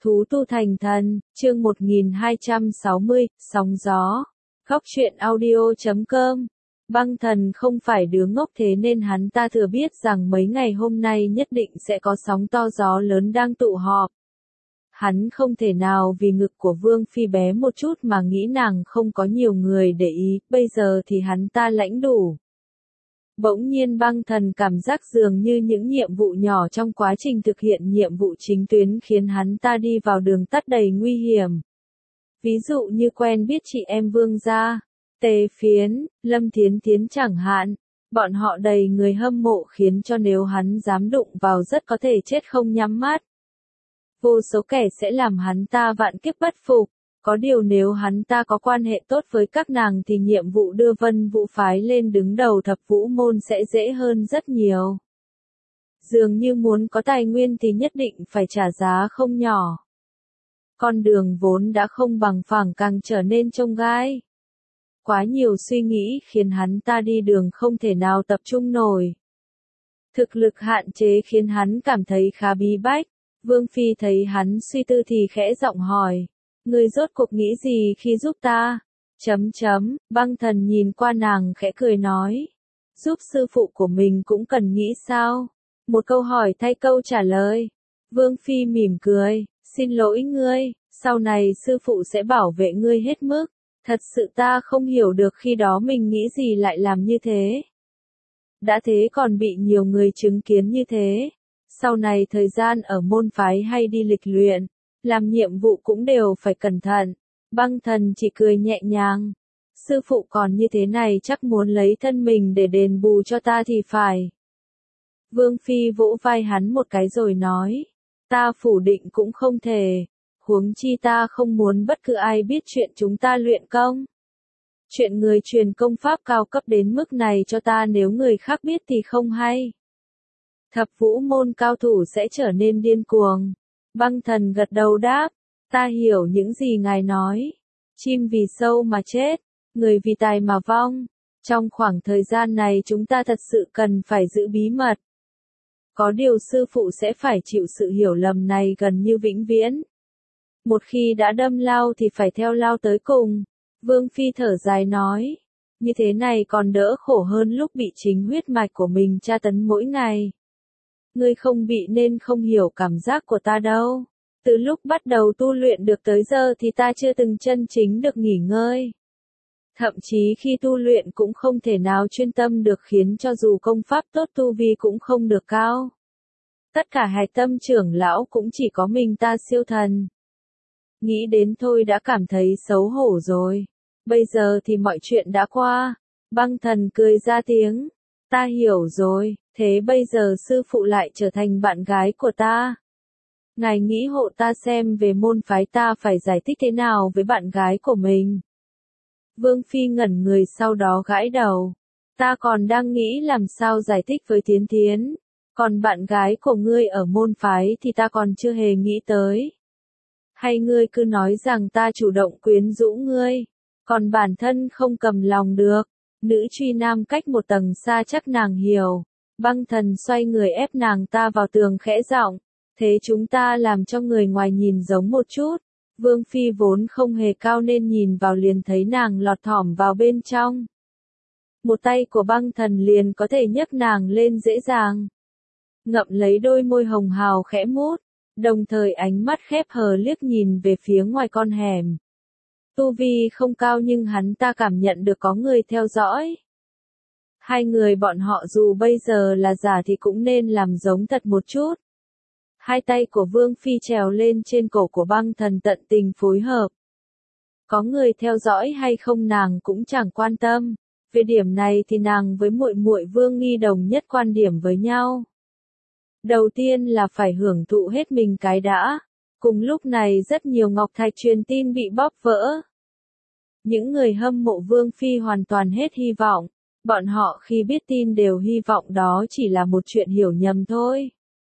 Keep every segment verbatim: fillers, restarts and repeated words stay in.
Thú tu thành thần, chương một nghìn hai trăm sáu mươi, sóng gió. Góc truyện audio chấm com. Băng thần không phải đứa ngốc, thế nên hắn ta thừa biết rằng mấy ngày hôm nay nhất định sẽ có sóng to gió lớn đang tụ họp. Hắn không thể nào vì ngực của Vương Phi bé một chút mà nghĩ nàng không có nhiều người để ý, bây giờ thì hắn ta lãnh đủ. Bỗng nhiên băng thần cảm giác dường như những nhiệm vụ nhỏ trong quá trình thực hiện nhiệm vụ chính tuyến khiến hắn ta đi vào đường tắt đầy nguy hiểm. Ví dụ như quen biết chị em Vương gia, Tề Phiến, Lâm Thiến Thiến chẳng hạn. Bọn họ đầy người hâm mộ khiến cho nếu hắn dám đụng vào rất có thể chết không nhắm mắt. Vô số kẻ sẽ làm hắn ta vạn kiếp bất phục. Có điều nếu hắn ta có quan hệ tốt với các nàng thì nhiệm vụ đưa Vân Vũ phái lên đứng đầu thập vũ môn sẽ dễ hơn rất nhiều. Dường như muốn có tài nguyên thì nhất định phải trả giá không nhỏ. Con đường vốn đã không bằng phẳng càng trở nên chông gai. Quá nhiều suy nghĩ khiến hắn ta đi đường không thể nào tập trung nổi. Thực lực hạn chế khiến hắn cảm thấy khá bí bách. Vương Phi thấy hắn suy tư thì khẽ giọng hỏi. Ngươi rốt cuộc nghĩ gì khi giúp ta? Chấm chấm, băng thần nhìn qua nàng khẽ cười nói. Giúp sư phụ của mình cũng cần nghĩ sao? Một câu hỏi thay câu trả lời. Vương Phi mỉm cười, xin lỗi ngươi, sau này sư phụ sẽ bảo vệ ngươi hết mức. Thật sự ta không hiểu được khi đó mình nghĩ gì lại làm như thế. Đã thế còn bị nhiều người chứng kiến như thế. Sau này thời gian ở môn phái hay đi lịch luyện, làm nhiệm vụ cũng đều phải cẩn thận. Băng thần chỉ cười nhẹ nhàng. Sư phụ còn như thế này chắc muốn lấy thân mình để đền bù cho ta thì phải. Vương Phi vỗ vai hắn một cái rồi nói. Ta phủ định cũng không thể. Huống chi ta không muốn bất cứ ai biết chuyện chúng ta luyện công. Chuyện người truyền công pháp cao cấp đến mức này cho ta nếu người khác biết thì không hay. Thập vũ môn cao thủ sẽ trở nên điên cuồng. Băng thần gật đầu đáp, ta hiểu những gì ngài nói. Chim vì sâu mà chết, người vì tài mà vong. Trong khoảng thời gian này chúng ta thật sự cần phải giữ bí mật. Có điều sư phụ sẽ phải chịu sự hiểu lầm này gần như vĩnh viễn. Một khi đã đâm lao thì phải theo lao tới cùng. Vương Phi thở dài nói, như thế này còn đỡ khổ hơn lúc bị chính huyết mạch của mình tra tấn mỗi ngày. Ngươi không bị nên không hiểu cảm giác của ta đâu. Từ lúc bắt đầu tu luyện được tới giờ thì ta chưa từng chân chính được nghỉ ngơi. Thậm chí khi tu luyện cũng không thể nào chuyên tâm được khiến cho dù công pháp tốt tu vi cũng không được cao. Tất cả hạch tâm trưởng lão cũng chỉ có mình ta siêu thần. Nghĩ đến thôi đã cảm thấy xấu hổ rồi. Bây giờ thì mọi chuyện đã qua. Băng thần cười ra tiếng. Ta hiểu rồi, thế bây giờ sư phụ lại trở thành bạn gái của ta. Ngài nghĩ hộ ta xem về môn phái ta phải giải thích thế nào với bạn gái của mình. Vương Phi ngẩn người sau đó gãi đầu. Ta còn đang nghĩ làm sao giải thích với Thiến Thiến. Còn bạn gái của ngươi ở môn phái thì ta còn chưa hề nghĩ tới. Hay ngươi cứ nói rằng ta chủ động quyến rũ ngươi. Còn bản thân không cầm lòng được. Nữ truy nam cách một tầng xa chắc nàng hiểu. Băng thần xoay người ép nàng ta vào tường khẽ giọng. Thế chúng ta làm cho người ngoài nhìn giống một chút. Vương Phi vốn không hề cao nên nhìn vào liền thấy nàng lọt thỏm vào bên trong. Một tay của băng thần liền có thể nhấc nàng lên dễ dàng. Ngậm lấy đôi môi hồng hào khẽ mút. Đồng thời ánh mắt khép hờ liếc nhìn về phía ngoài con hẻm. Tu vi không cao nhưng hắn ta cảm nhận được có người theo dõi. Hai người bọn họ dù bây giờ là giả thì cũng nên làm giống thật một chút. Hai tay của Vương Phi trèo lên trên cổ của băng thần tận tình phối hợp. Có người theo dõi hay không nàng cũng chẳng quan tâm. Về điểm này thì nàng với muội muội Vương Nghi đồng nhất quan điểm với nhau. Đầu tiên là phải hưởng thụ hết mình cái đã. Cùng lúc này rất nhiều ngọc thạch truyền tin bị bóp vỡ. Những người hâm mộ Vương Phi hoàn toàn hết hy vọng. Bọn họ khi biết tin đều hy vọng đó chỉ là một chuyện hiểu nhầm thôi.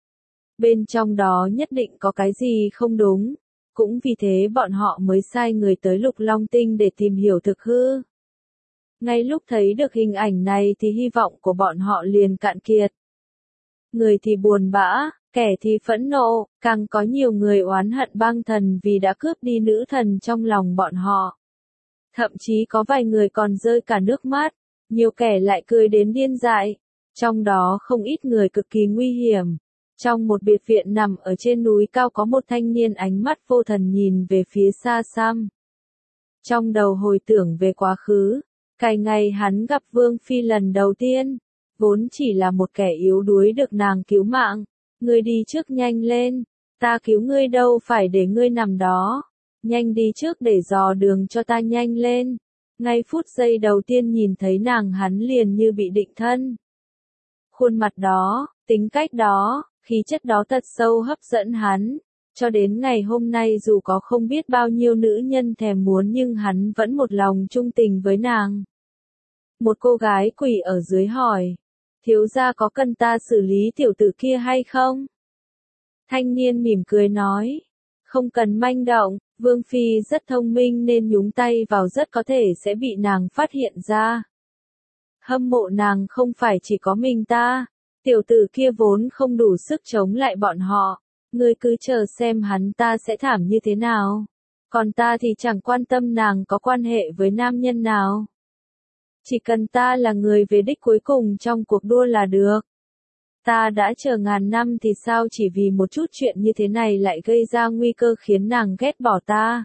Bên trong đó nhất định có cái gì không đúng. Cũng vì thế bọn họ mới sai người tới Lục Long Tinh để tìm hiểu thực hư. Ngay lúc thấy được hình ảnh này thì hy vọng của bọn họ liền cạn kiệt. Người thì buồn bã, Kẻ thì phẫn nộ, càng có nhiều người oán hận băng thần vì đã cướp đi nữ thần trong lòng bọn họ. Thậm chí có vài người còn rơi cả nước mắt, nhiều kẻ lại cười đến điên dại. Trong đó không ít người cực kỳ nguy hiểm. Trong một biệt viện nằm ở trên núi cao có một thanh niên ánh mắt vô thần nhìn về phía xa xăm. Trong đầu hồi tưởng về quá khứ, cái ngày hắn gặp Vương Phi lần đầu tiên, vốn chỉ là một kẻ yếu đuối được nàng cứu mạng. Ngươi đi trước nhanh lên, ta cứu ngươi đâu phải để ngươi nằm đó. Nhanh đi trước để dò đường cho ta nhanh lên. Ngay phút giây đầu tiên nhìn thấy nàng hắn liền như bị định thân. Khuôn mặt đó, tính cách đó, khí chất đó thật sâu hấp dẫn hắn. Cho đến ngày hôm nay dù có không biết bao nhiêu nữ nhân thèm muốn nhưng hắn vẫn một lòng trung tình với nàng. Một cô gái quỳ ở dưới hỏi. Thiếu gia có cần ta xử lý tiểu tử kia hay không? Thanh niên mỉm cười nói. Không cần manh động, Vương Phi rất thông minh nên nhúng tay vào rất có thể sẽ bị nàng phát hiện ra. Hâm mộ nàng không phải chỉ có mình ta, tiểu tử kia vốn không đủ sức chống lại bọn họ, ngươi cứ chờ xem hắn ta sẽ thảm như thế nào. Còn ta thì chẳng quan tâm nàng có quan hệ với nam nhân nào. Chỉ cần ta là người về đích cuối cùng trong cuộc đua là được. Ta đã chờ ngàn năm thì sao chỉ vì một chút chuyện như thế này lại gây ra nguy cơ khiến nàng ghét bỏ ta.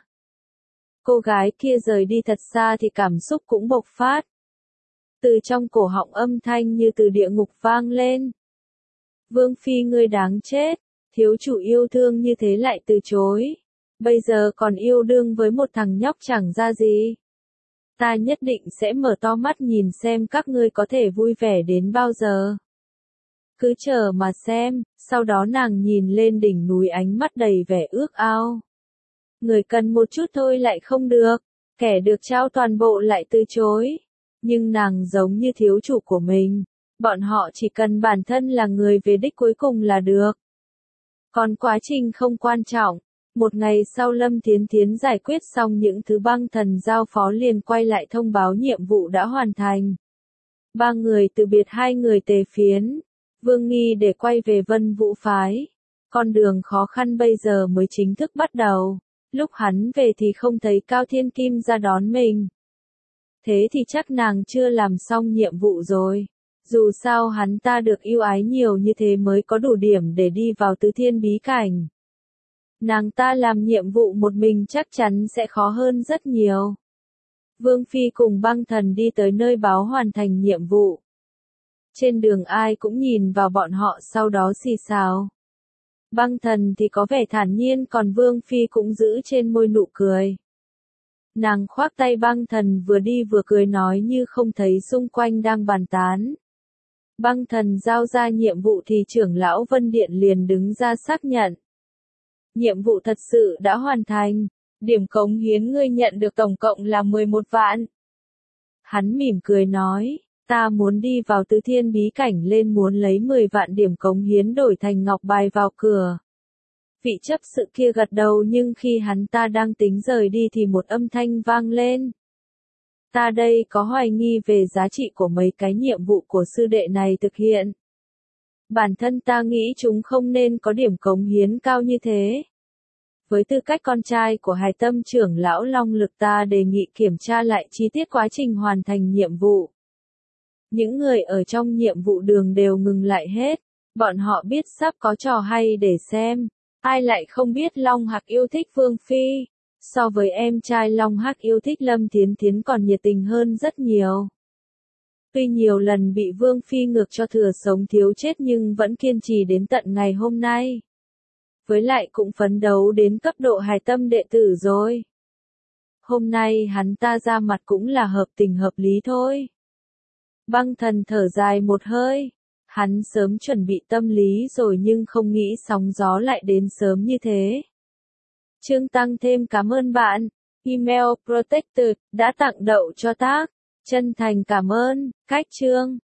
Cô gái kia rời đi thật xa thì cảm xúc cũng bộc phát. Từ trong cổ họng âm thanh như từ địa ngục vang lên. Vương Phi ngươi đáng chết, thiếu chủ yêu thương như thế lại từ chối. Bây giờ còn yêu đương với một thằng nhóc chẳng ra gì. Ta nhất định sẽ mở to mắt nhìn xem các ngươi có thể vui vẻ đến bao giờ. Cứ chờ mà xem, sau đó nàng nhìn lên đỉnh núi ánh mắt đầy vẻ ước ao. Người cần một chút thôi lại không được, kẻ được trao toàn bộ lại từ chối. Nhưng nàng giống như thiếu chủ của mình, bọn họ chỉ cần bản thân là người về đích cuối cùng là được. Còn quá trình không quan trọng. Một ngày sau Lâm Thiến Thiến giải quyết xong những thứ băng thần giao phó liền quay lại thông báo nhiệm vụ đã hoàn thành. Ba người từ biệt hai người tề phiến, Vương Nghi để quay về Vân Vũ Phái. Con đường khó khăn bây giờ mới chính thức bắt đầu. Lúc hắn về thì không thấy Cao Thiên Kim ra đón mình. Thế thì chắc nàng chưa làm xong nhiệm vụ rồi. Dù sao hắn ta được yêu ái nhiều như thế mới có đủ điểm để đi vào Tứ Thiên bí cảnh. Nàng ta làm nhiệm vụ một mình chắc chắn sẽ khó hơn rất nhiều. Vương Phi cùng băng thần đi tới nơi báo hoàn thành nhiệm vụ. Trên đường ai cũng nhìn vào bọn họ sau đó xì xào. Băng thần thì có vẻ thản nhiên còn Vương Phi cũng giữ trên môi nụ cười. Nàng khoác tay băng thần vừa đi vừa cười nói như không thấy xung quanh đang bàn tán. Băng thần giao ra nhiệm vụ thì trưởng lão Vân Điện liền đứng ra xác nhận. Nhiệm vụ thật sự đã hoàn thành, điểm cống hiến ngươi nhận được tổng cộng là mười một vạn. Hắn mỉm cười nói, ta muốn đi vào Tứ Thiên bí cảnh lên muốn lấy mười vạn điểm cống hiến đổi thành ngọc bài vào cửa. Vị chấp sự kia gật đầu nhưng khi hắn ta đang tính rời đi thì một âm thanh vang lên. Ta đây có hoài nghi về giá trị của mấy cái nhiệm vụ của sư đệ này thực hiện. Bản thân ta nghĩ chúng không nên có điểm cống hiến cao như thế. Với tư cách con trai của Hải Tâm trưởng lão Long Lực ta đề nghị kiểm tra lại chi tiết quá trình hoàn thành nhiệm vụ. Những người ở trong nhiệm vụ đường đều ngừng lại hết. Bọn họ biết sắp có trò hay để xem. Ai lại không biết Long Hạc yêu thích Vương Phi. So với em trai Long Hạc yêu thích Lâm Thiến Thiến còn nhiệt tình hơn rất nhiều. Tuy nhiều lần bị Vương Phi ngược cho thừa sống thiếu chết nhưng vẫn kiên trì đến tận ngày hôm nay. Với lại cũng phấn đấu đến cấp độ Hải Tâm đệ tử rồi. Hôm nay hắn ta ra mặt cũng là hợp tình hợp lý thôi. Băng thần thở dài một hơi. Hắn sớm chuẩn bị tâm lý rồi nhưng không nghĩ sóng gió lại đến sớm như thế. Trương Tăng thêm cảm ơn bạn. Email Protector đã tặng đậu cho tác. Chân thành cảm ơn. Cách Trương.